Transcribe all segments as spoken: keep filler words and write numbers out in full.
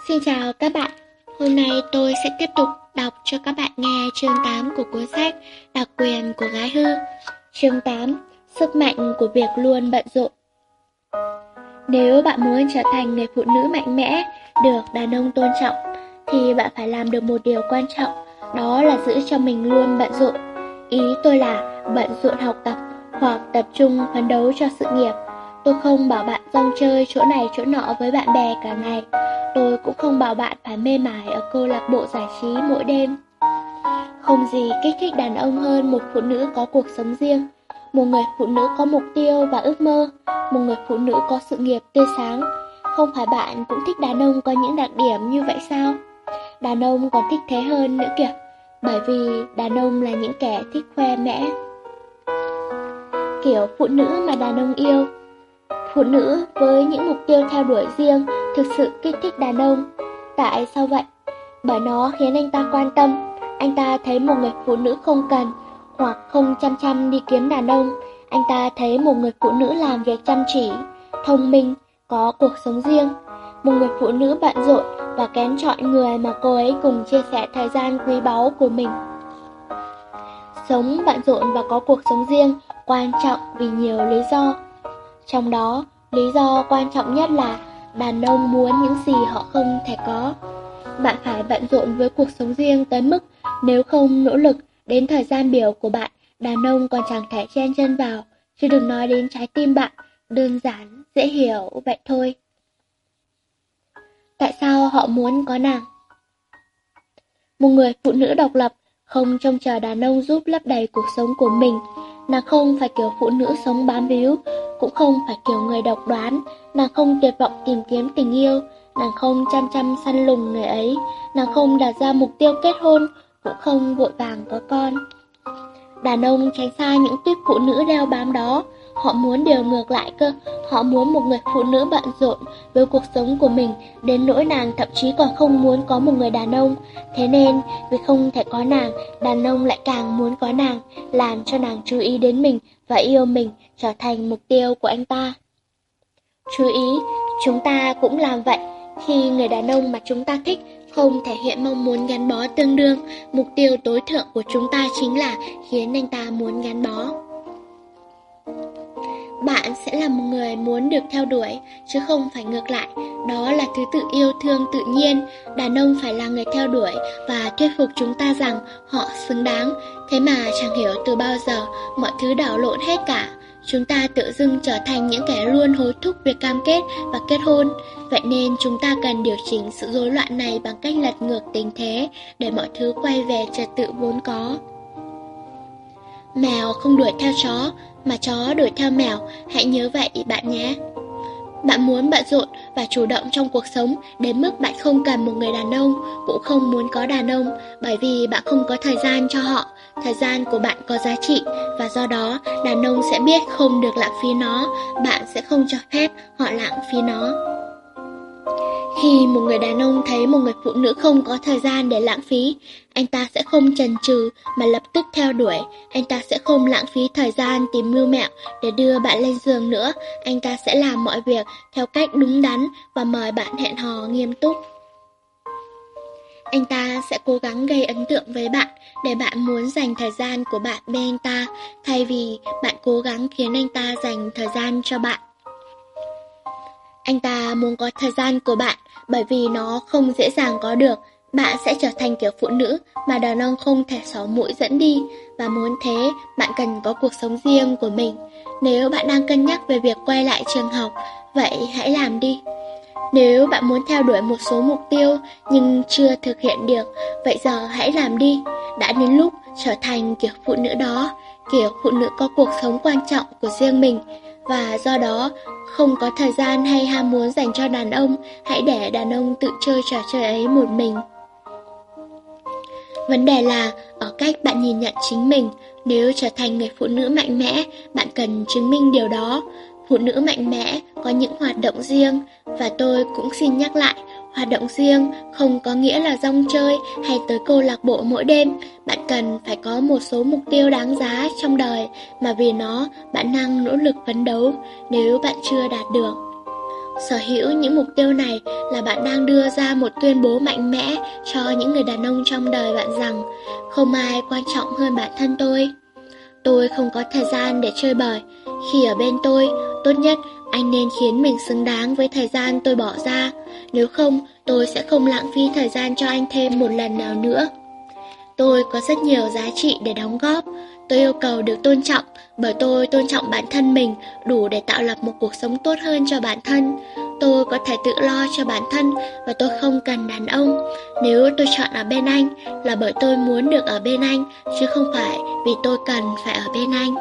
Xin chào các bạn, hôm nay tôi sẽ tiếp tục đọc cho các bạn nghe chương tám của cuốn sách Đặc quyền của gái hư. Chương tám, sức mạnh của việc luôn bận rộn. Nếu bạn muốn trở thành người phụ nữ mạnh mẽ, được đàn ông tôn trọng, thì bạn phải làm được một điều quan trọng, đó là giữ cho mình luôn bận rộn. Ý tôi là bận rộn học tập hoặc tập trung phấn đấu cho sự nghiệp. Tôi không bảo bạn rong chơi chỗ này chỗ nọ với bạn bè cả ngày. Tôi cũng không bảo bạn phải mê mải ở câu lạc bộ giải trí mỗi đêm. Không gì kích thích đàn ông hơn một phụ nữ có cuộc sống riêng, một người phụ nữ có mục tiêu và ước mơ, một người phụ nữ có sự nghiệp tươi sáng. Không phải bạn cũng thích đàn ông có những đặc điểm như vậy sao? Đàn ông còn thích thế hơn nữa kìa, bởi vì đàn ông là những kẻ thích khoe mẽ. Kiểu phụ nữ mà đàn ông yêu. Phụ nữ với những mục tiêu theo đuổi riêng thực sự kích thích đàn ông. Tại sao vậy? Bởi nó khiến anh ta quan tâm. Anh ta thấy một người phụ nữ không cần hoặc không chăm chăm đi kiếm đàn ông. Anh ta thấy một người phụ nữ làm việc chăm chỉ, thông minh, có cuộc sống riêng. Một người phụ nữ bận rộn và kén chọn người mà cô ấy cùng chia sẻ thời gian quý báu của mình. Sống bận rộn và có cuộc sống riêng quan trọng vì nhiều lý do. Trong đó, lý do quan trọng nhất là đàn ông muốn những gì họ không thể có. Bạn phải bận rộn với cuộc sống riêng tới mức nếu không nỗ lực đến thời gian biểu của bạn, đàn ông còn chẳng thể chen chân vào, chứ đừng nói đến trái tim bạn. Đơn giản, dễ hiểu vậy thôi. Tại sao họ muốn có nàng? Một người phụ nữ độc lập không trông chờ đàn ông giúp lấp đầy cuộc sống của mình. Nàng không phải kiểu phụ nữ sống bám víu, cũng không phải kiểu người độc đoán. Nàng không tuyệt vọng tìm kiếm tình yêu, nàng không chăm chăm săn lùng người ấy. Nàng không đặt ra mục tiêu kết hôn, cũng không vội vàng có con. Đàn ông tránh xa những tuyết phụ nữ đeo bám đó. Họ muốn điều ngược lại cơ. Họ muốn một người phụ nữ bận rộn với cuộc sống của mình, đến nỗi nàng thậm chí còn không muốn có một người đàn ông. Thế nên, vì không thể có nàng, đàn ông lại càng muốn có nàng, làm cho nàng chú ý đến mình và yêu mình, trở thành mục tiêu của anh ta. Chú ý, chúng ta cũng làm vậy. Khi người đàn ông mà chúng ta thích không thể hiện mong muốn gắn bó tương đương, mục tiêu tối thượng của chúng ta chính là khiến anh ta muốn gắn bó. Bạn sẽ là một người muốn được theo đuổi, chứ không phải ngược lại. Đó là thứ tự yêu thương tự nhiên. Đàn ông phải là người theo đuổi và thuyết phục chúng ta rằng họ xứng đáng. Thế mà chẳng hiểu từ bao giờ mọi thứ đảo lộn hết cả. Chúng ta tự dưng trở thành những kẻ luôn hối thúc việc cam kết và kết hôn. Vậy nên chúng ta cần điều chỉnh sự rối loạn này bằng cách lật ngược tình thế, để mọi thứ quay về trật tự vốn có. Mèo không đuổi theo chó, mà chó đuổi theo mèo, hãy nhớ vậy bạn nhé. Bạn muốn bận rộn và chủ động trong cuộc sống đến mức bạn không cần một người đàn ông, cũng không muốn có đàn ông, bởi vì bạn không có thời gian cho họ. Thời gian của bạn có giá trị, và do đó đàn ông sẽ biết không được lãng phí nó. Bạn sẽ không cho phép họ lãng phí nó. Khi một người đàn ông thấy một người phụ nữ không có thời gian để lãng phí, anh ta sẽ không chần chừ mà lập tức theo đuổi. Anh ta sẽ không lãng phí thời gian tìm mưu mẹo để đưa bạn lên giường nữa. Anh ta sẽ làm mọi việc theo cách đúng đắn và mời bạn hẹn hò nghiêm túc. Anh ta sẽ cố gắng gây ấn tượng với bạn để bạn muốn dành thời gian của bạn bên anh ta, thay vì bạn cố gắng khiến anh ta dành thời gian cho bạn. Anh ta muốn có thời gian của bạn bởi vì nó không dễ dàng có được. Bạn sẽ trở thành kiểu phụ nữ mà đàn ông không thể xỏ mũi dẫn đi, và muốn thế, bạn cần có cuộc sống riêng của mình. Nếu bạn đang cân nhắc về việc quay lại trường học, vậy hãy làm đi. Nếu bạn muốn theo đuổi một số mục tiêu nhưng chưa thực hiện được, vậy giờ hãy làm đi. Đã đến lúc trở thành kiểu phụ nữ đó, kiểu phụ nữ có cuộc sống quan trọng của riêng mình, và do đó không có thời gian hay ham muốn dành cho đàn ông. Hãy để đàn ông tự chơi trò chơi ấy một mình. Vấn đề là ở cách bạn nhìn nhận chính mình. Nếu trở thành người phụ nữ mạnh mẽ, bạn cần chứng minh điều đó. Phụ nữ mạnh mẽ có những hoạt động riêng, và tôi cũng xin nhắc lại, hoạt động riêng không có nghĩa là rong chơi hay tới câu lạc bộ mỗi đêm. Bạn cần phải có một số mục tiêu đáng giá trong đời mà vì nó bạn đang nỗ lực phấn đấu. Nếu bạn chưa đạt được, Sở hữu những mục tiêu này là bạn đang đưa ra một tuyên bố mạnh mẽ cho những người đàn ông trong đời bạn rằng không ai quan trọng hơn bản thân tôi. Tôi không có thời gian để chơi bời. Khi ở bên tôi, tốt nhất anh nên khiến mình xứng đáng với thời gian tôi bỏ ra. Nếu không, tôi sẽ không lãng phí thời gian cho anh thêm một lần nào nữa. Tôi có rất nhiều giá trị để đóng góp. Tôi yêu cầu được tôn trọng bởi tôi tôn trọng bản thân mình đủ để tạo lập một cuộc sống tốt hơn cho bản thân. Tôi có thể tự lo cho bản thân và tôi không cần đàn ông. Nếu tôi chọn ở bên anh là bởi tôi muốn được ở bên anh, chứ không phải vì tôi cần phải ở bên anh.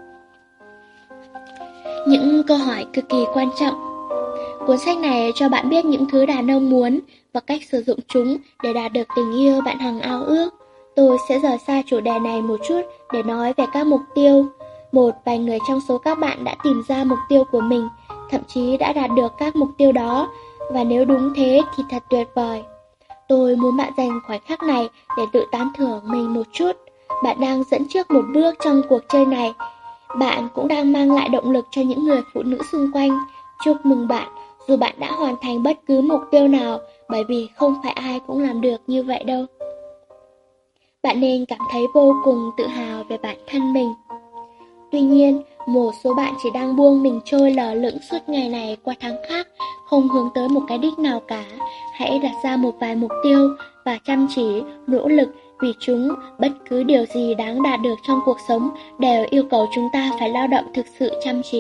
Những câu hỏi cực kỳ quan trọng. Cuốn sách này cho bạn biết những thứ đàn ông muốn và cách sử dụng chúng để đạt được tình yêu bạn hằng ao ước. Tôi sẽ rời xa chủ đề này một chút để nói về các mục tiêu. Một vài người trong số các bạn đã tìm ra mục tiêu của mình, thậm chí đã đạt được các mục tiêu đó, và nếu đúng thế thì thật tuyệt vời. Tôi muốn bạn dành khoảnh khắc này để tự tán thưởng mình một chút. Bạn đang dẫn trước một bước trong cuộc chơi này. Bạn cũng đang mang lại động lực cho những người phụ nữ xung quanh. Chúc mừng bạn, dù bạn đã hoàn thành bất cứ mục tiêu nào, bởi vì không phải ai cũng làm được như vậy đâu. Bạn nên cảm thấy vô cùng tự hào về bản thân mình. Tuy nhiên, một số bạn chỉ đang buông mình trôi lờ lững suốt ngày này qua tháng khác, không hướng tới một cái đích nào cả. Hãy đặt ra một vài mục tiêu và chăm chỉ, nỗ lực vì chúng. Bất cứ điều gì đáng đạt được trong cuộc sống đều yêu cầu chúng ta phải lao động thực sự chăm chỉ.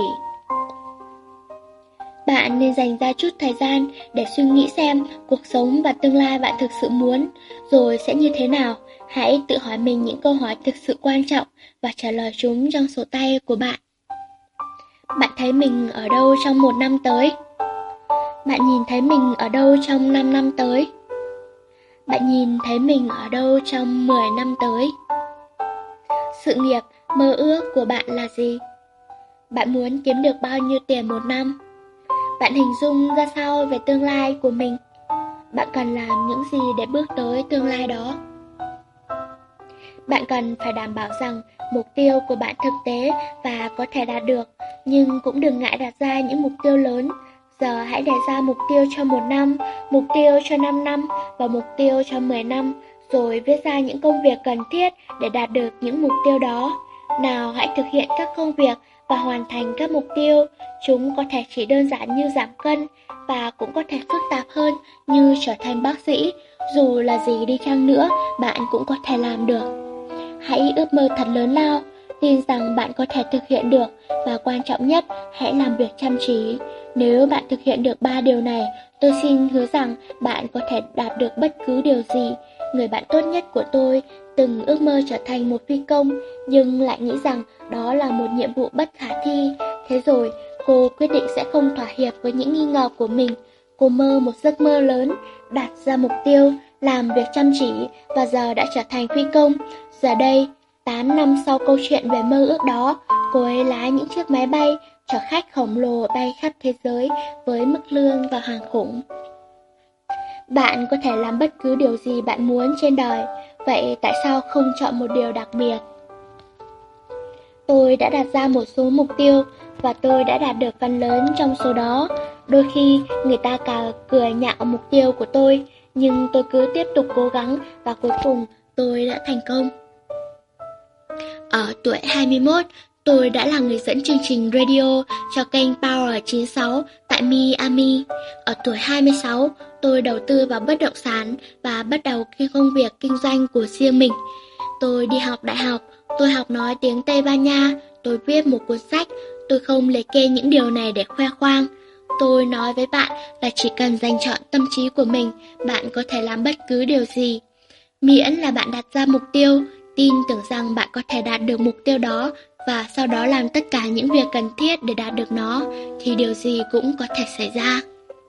Bạn nên dành ra chút thời gian để suy nghĩ xem cuộc sống và tương lai bạn thực sự muốn, rồi sẽ như thế nào. Hãy tự hỏi mình những câu hỏi thực sự quan trọng và trả lời chúng trong sổ tay của bạn. Bạn thấy mình ở đâu trong một năm tới? Bạn nhìn thấy mình ở đâu trong năm năm tới? Bạn nhìn thấy mình ở đâu trong mười năm tới? Sự nghiệp, mơ ước của bạn là gì? Bạn muốn kiếm được bao nhiêu tiền một năm? Bạn hình dung ra sao về tương lai của mình? Bạn cần làm những gì để bước tới tương lai đó? Bạn cần phải đảm bảo rằng mục tiêu của bạn thực tế và có thể đạt được, nhưng cũng đừng ngại đặt ra những mục tiêu lớn. Giờ hãy đề ra mục tiêu cho một năm, mục tiêu cho năm năm và mục tiêu cho mười năm, rồi viết ra những công việc cần thiết để đạt được những mục tiêu đó. Nào hãy thực hiện các công việc và hoàn thành các mục tiêu. Chúng có thể chỉ đơn giản như giảm cân và cũng có thể phức tạp hơn như trở thành bác sĩ. Dù là gì đi chăng nữa, bạn cũng có thể làm được. Hãy ước mơ thật lớn lao, tin rằng bạn có thể thực hiện được, và quan trọng nhất, hãy làm việc chăm chỉ. Nếu bạn thực hiện được ba điều này, tôi xin hứa rằng bạn có thể đạt được bất cứ điều gì. Người bạn tốt nhất của tôi từng ước mơ trở thành một phi công, nhưng lại nghĩ rằng đó là một nhiệm vụ bất khả thi. Thế rồi, cô quyết định sẽ không thỏa hiệp với những nghi ngờ của mình. Cô mơ một giấc mơ lớn, đặt ra mục tiêu, làm việc chăm chỉ, và giờ đã trở thành phi công. Giờ đây, tám năm sau câu chuyện về mơ ước đó, cô ấy lái những chiếc máy bay chở khách khổng lồ bay khắp thế giới với mức lương và hàng khủng. Bạn có thể làm bất cứ điều gì bạn muốn trên đời, vậy tại sao không chọn một điều đặc biệt? Tôi đã đặt ra một số mục tiêu và tôi đã đạt được phần lớn trong số đó. Đôi khi người ta cả cười nhạo mục tiêu của tôi, nhưng tôi cứ tiếp tục cố gắng và cuối cùng tôi đã thành công. Ở tuổi hai mươi mốt, tôi đã là người dẫn chương trình radio cho kênh Power chín sáu tại Miami. Ở tuổi hai mươi sáu, tôi đầu tư vào bất động sản và bắt đầu công việc kinh doanh của riêng mình. Tôi đi học đại học, tôi học nói tiếng Tây Ban Nha, tôi viết một cuốn sách. Tôi không liệt kê những điều này để khoe khoang. Tôi nói với bạn là chỉ cần dành trọn tâm trí của mình, bạn có thể làm bất cứ điều gì. Miễn là bạn đặt ra mục tiêu, tin tưởng rằng bạn có thể đạt được mục tiêu đó và sau đó làm tất cả những việc cần thiết để đạt được nó, thì điều gì cũng có thể xảy ra.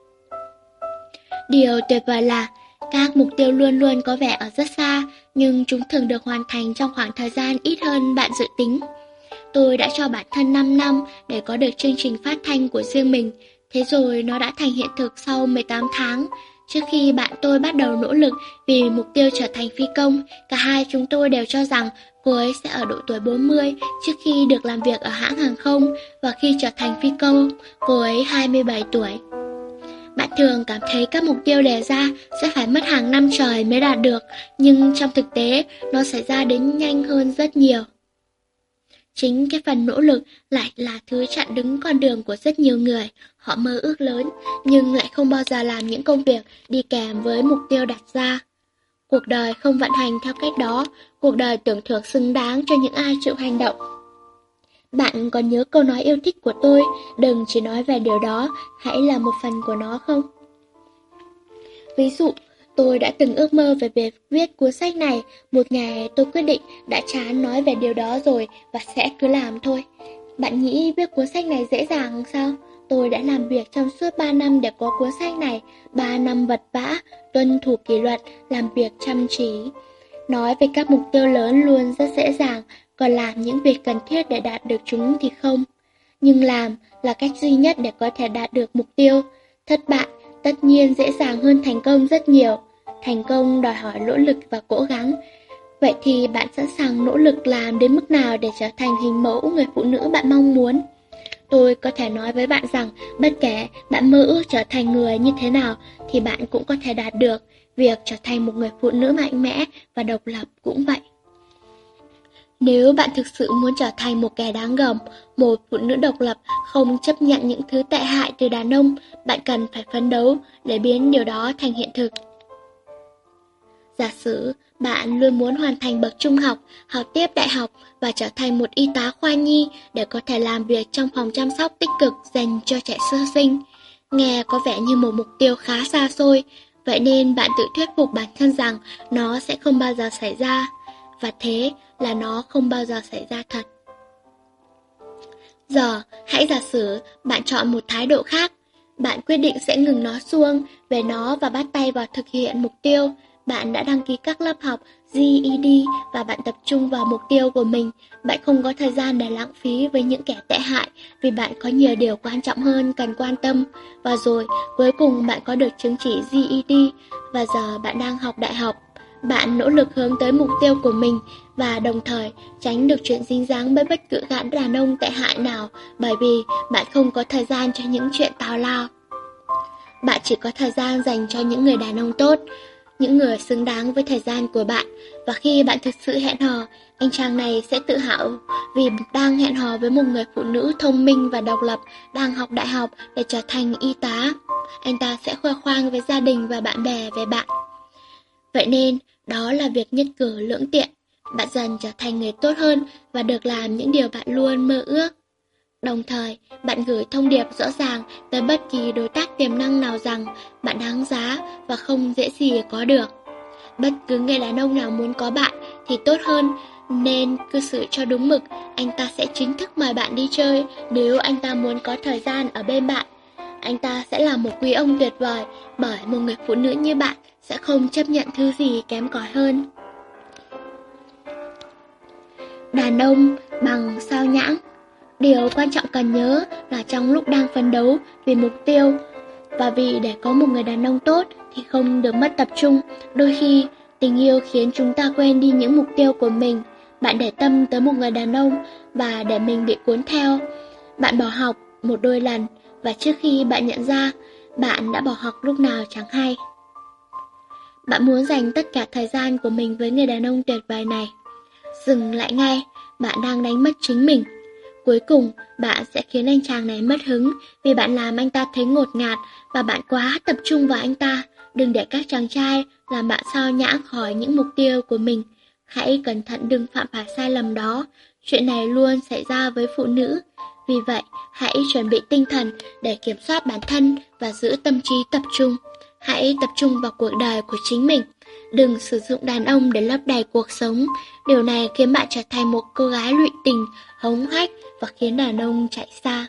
Điều tuyệt vời là các mục tiêu luôn luôn có vẻ ở rất xa, nhưng chúng thường được hoàn thành trong khoảng thời gian ít hơn bạn dự tính. Tôi đã cho bản thân năm năm để có được chương trình phát thanh của riêng mình, thế rồi nó đã thành hiện thực sau mười tám tháng. Trước khi bạn tôi bắt đầu nỗ lực vì mục tiêu trở thành phi công, cả hai chúng tôi đều cho rằng cô ấy sẽ ở độ tuổi bốn mươi trước khi được làm việc ở hãng hàng không, và khi trở thành phi công, cô ấy hai mươi bảy tuổi. Bạn thường cảm thấy các mục tiêu đề ra sẽ phải mất hàng năm trời mới đạt được, nhưng trong thực tế, nó xảy ra đến nhanh hơn rất nhiều. Chính cái phần nỗ lực lại là thứ chặn đứng con đường của rất nhiều người. Họ mơ ước lớn, nhưng lại không bao giờ làm những công việc đi kèm với mục tiêu đặt ra. Cuộc đời không vận hành theo cách đó, cuộc đời tưởng thưởng xứng đáng cho những ai chịu hành động. Bạn còn nhớ câu nói yêu thích của tôi, đừng chỉ nói về điều đó, hãy là một phần của nó không? Ví dụ, tôi đã từng ước mơ về việc viết cuốn sách này, một ngày tôi quyết định đã chán nói về điều đó rồi và sẽ cứ làm thôi. Bạn nghĩ viết cuốn sách này dễ dàng sao? Tôi đã làm việc trong suốt ba năm để có cuốn sách này, ba năm vật vã, tuân thủ kỷ luật, làm việc chăm chỉ. Nói về các mục tiêu lớn luôn rất dễ dàng, còn làm những việc cần thiết để đạt được chúng thì không. Nhưng làm là cách duy nhất để có thể đạt được mục tiêu. Thất bại tất nhiên dễ dàng hơn thành công rất nhiều. Thành công đòi hỏi nỗ lực và cố gắng. Vậy thì bạn sẵn sàng nỗ lực làm đến mức nào để trở thành hình mẫu người phụ nữ bạn mong muốn? Tôi có thể nói với bạn rằng, bất kể bạn mơ ước trở thành người như thế nào, thì bạn cũng có thể đạt được. Việc trở thành một người phụ nữ mạnh mẽ và độc lập cũng vậy. Nếu bạn thực sự muốn trở thành một kẻ đáng gờm, một phụ nữ độc lập, không chấp nhận những thứ tệ hại từ đàn ông, bạn cần phải phấn đấu để biến điều đó thành hiện thực. Giả sử bạn luôn muốn hoàn thành bậc trung học, học tiếp đại học và trở thành một y tá khoa nhi để có thể làm việc trong phòng chăm sóc tích cực dành cho trẻ sơ sinh. Nghe có vẻ như một mục tiêu khá xa xôi, vậy nên bạn tự thuyết phục bản thân rằng nó sẽ không bao giờ xảy ra. Và thế là nó không bao giờ xảy ra thật. Giờ, hãy giả sử bạn chọn một thái độ khác. Bạn quyết định sẽ ngừng nói suông về nó và bắt tay vào thực hiện mục tiêu. Bạn đã đăng ký các lớp học giê e đê và bạn tập trung vào mục tiêu của mình. Bạn không có thời gian để lãng phí với những kẻ tệ hại vì bạn có nhiều điều quan trọng hơn cần quan tâm. Và rồi, cuối cùng bạn có được chứng chỉ giê e đê và giờ bạn đang học đại học. Bạn nỗ lực hướng tới mục tiêu của mình và đồng thời tránh được chuyện dính dáng với bất cứ gã đàn ông tệ hại nào bởi vì bạn không có thời gian cho những chuyện tào lao. Bạn chỉ có thời gian dành cho những người đàn ông tốt, những người xứng đáng với thời gian của bạn. Và khi bạn thực sự hẹn hò, anh chàng này sẽ tự hào vì đang hẹn hò với một người phụ nữ thông minh và độc lập, đang học đại học để trở thành y tá. Anh ta sẽ khoe khoang với gia đình và bạn bè về bạn. Vậy nên, đó là việc nhất cử lưỡng tiện. Bạn dần trở thành người tốt hơn và được làm những điều bạn luôn mơ ước. Đồng thời, bạn gửi thông điệp rõ ràng tới bất kỳ đối tác tiềm năng nào rằng bạn đáng giá và không dễ gì có được. Bất cứ người đàn ông nào muốn có bạn thì tốt hơn, nên cư xử cho đúng mực. Anh ta sẽ chính thức mời bạn đi chơi nếu anh ta muốn có thời gian ở bên bạn. Anh ta sẽ là một quý ông tuyệt vời, bởi một người phụ nữ như bạn sẽ không chấp nhận thứ gì kém cỏi hơn. Đàn ông bằng sao nhãng. Điều quan trọng cần nhớ là trong lúc đang phấn đấu vì mục tiêu và vì để có một người đàn ông tốt thì không được mất tập trung. Đôi khi, tình yêu khiến chúng ta quên đi những mục tiêu của mình. Bạn để tâm tới một người đàn ông và để mình bị cuốn theo. Bạn bỏ học một đôi lần và trước khi bạn nhận ra, bạn đã bỏ học lúc nào chẳng hay. Bạn muốn dành tất cả thời gian của mình với người đàn ông tuyệt vời này. Dừng lại ngay, bạn đang đánh mất chính mình. Cuối cùng, bạn sẽ khiến anh chàng này mất hứng vì bạn làm anh ta thấy ngột ngạt và bạn quá tập trung vào anh ta. Đừng để các chàng trai làm bạn sao nhãng khỏi những mục tiêu của mình. Hãy cẩn thận đừng phạm phải sai lầm đó. Chuyện này luôn xảy ra với phụ nữ. Vì vậy, hãy chuẩn bị tinh thần để kiểm soát bản thân và giữ tâm trí tập trung. Hãy tập trung vào cuộc đời của chính mình. Đừng sử dụng đàn ông để lấp đầy cuộc sống. Điều này khiến bạn trở thành một cô gái lụy tình, hống hách và khiến đàn ông chạy xa.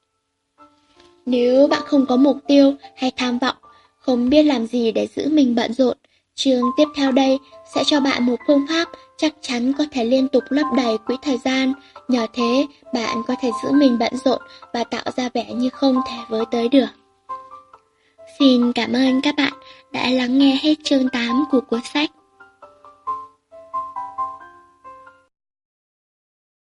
Nếu bạn không có mục tiêu hay tham vọng, không biết làm gì để giữ mình bận rộn, chương tiếp theo đây sẽ cho bạn một phương pháp chắc chắn có thể liên tục lấp đầy quỹ thời gian. Nhờ thế, bạn có thể giữ mình bận rộn và tạo ra vẻ như không thể với tới được. Xin cảm ơn các bạn đã lắng nghe hết chương tám của cuốn sách.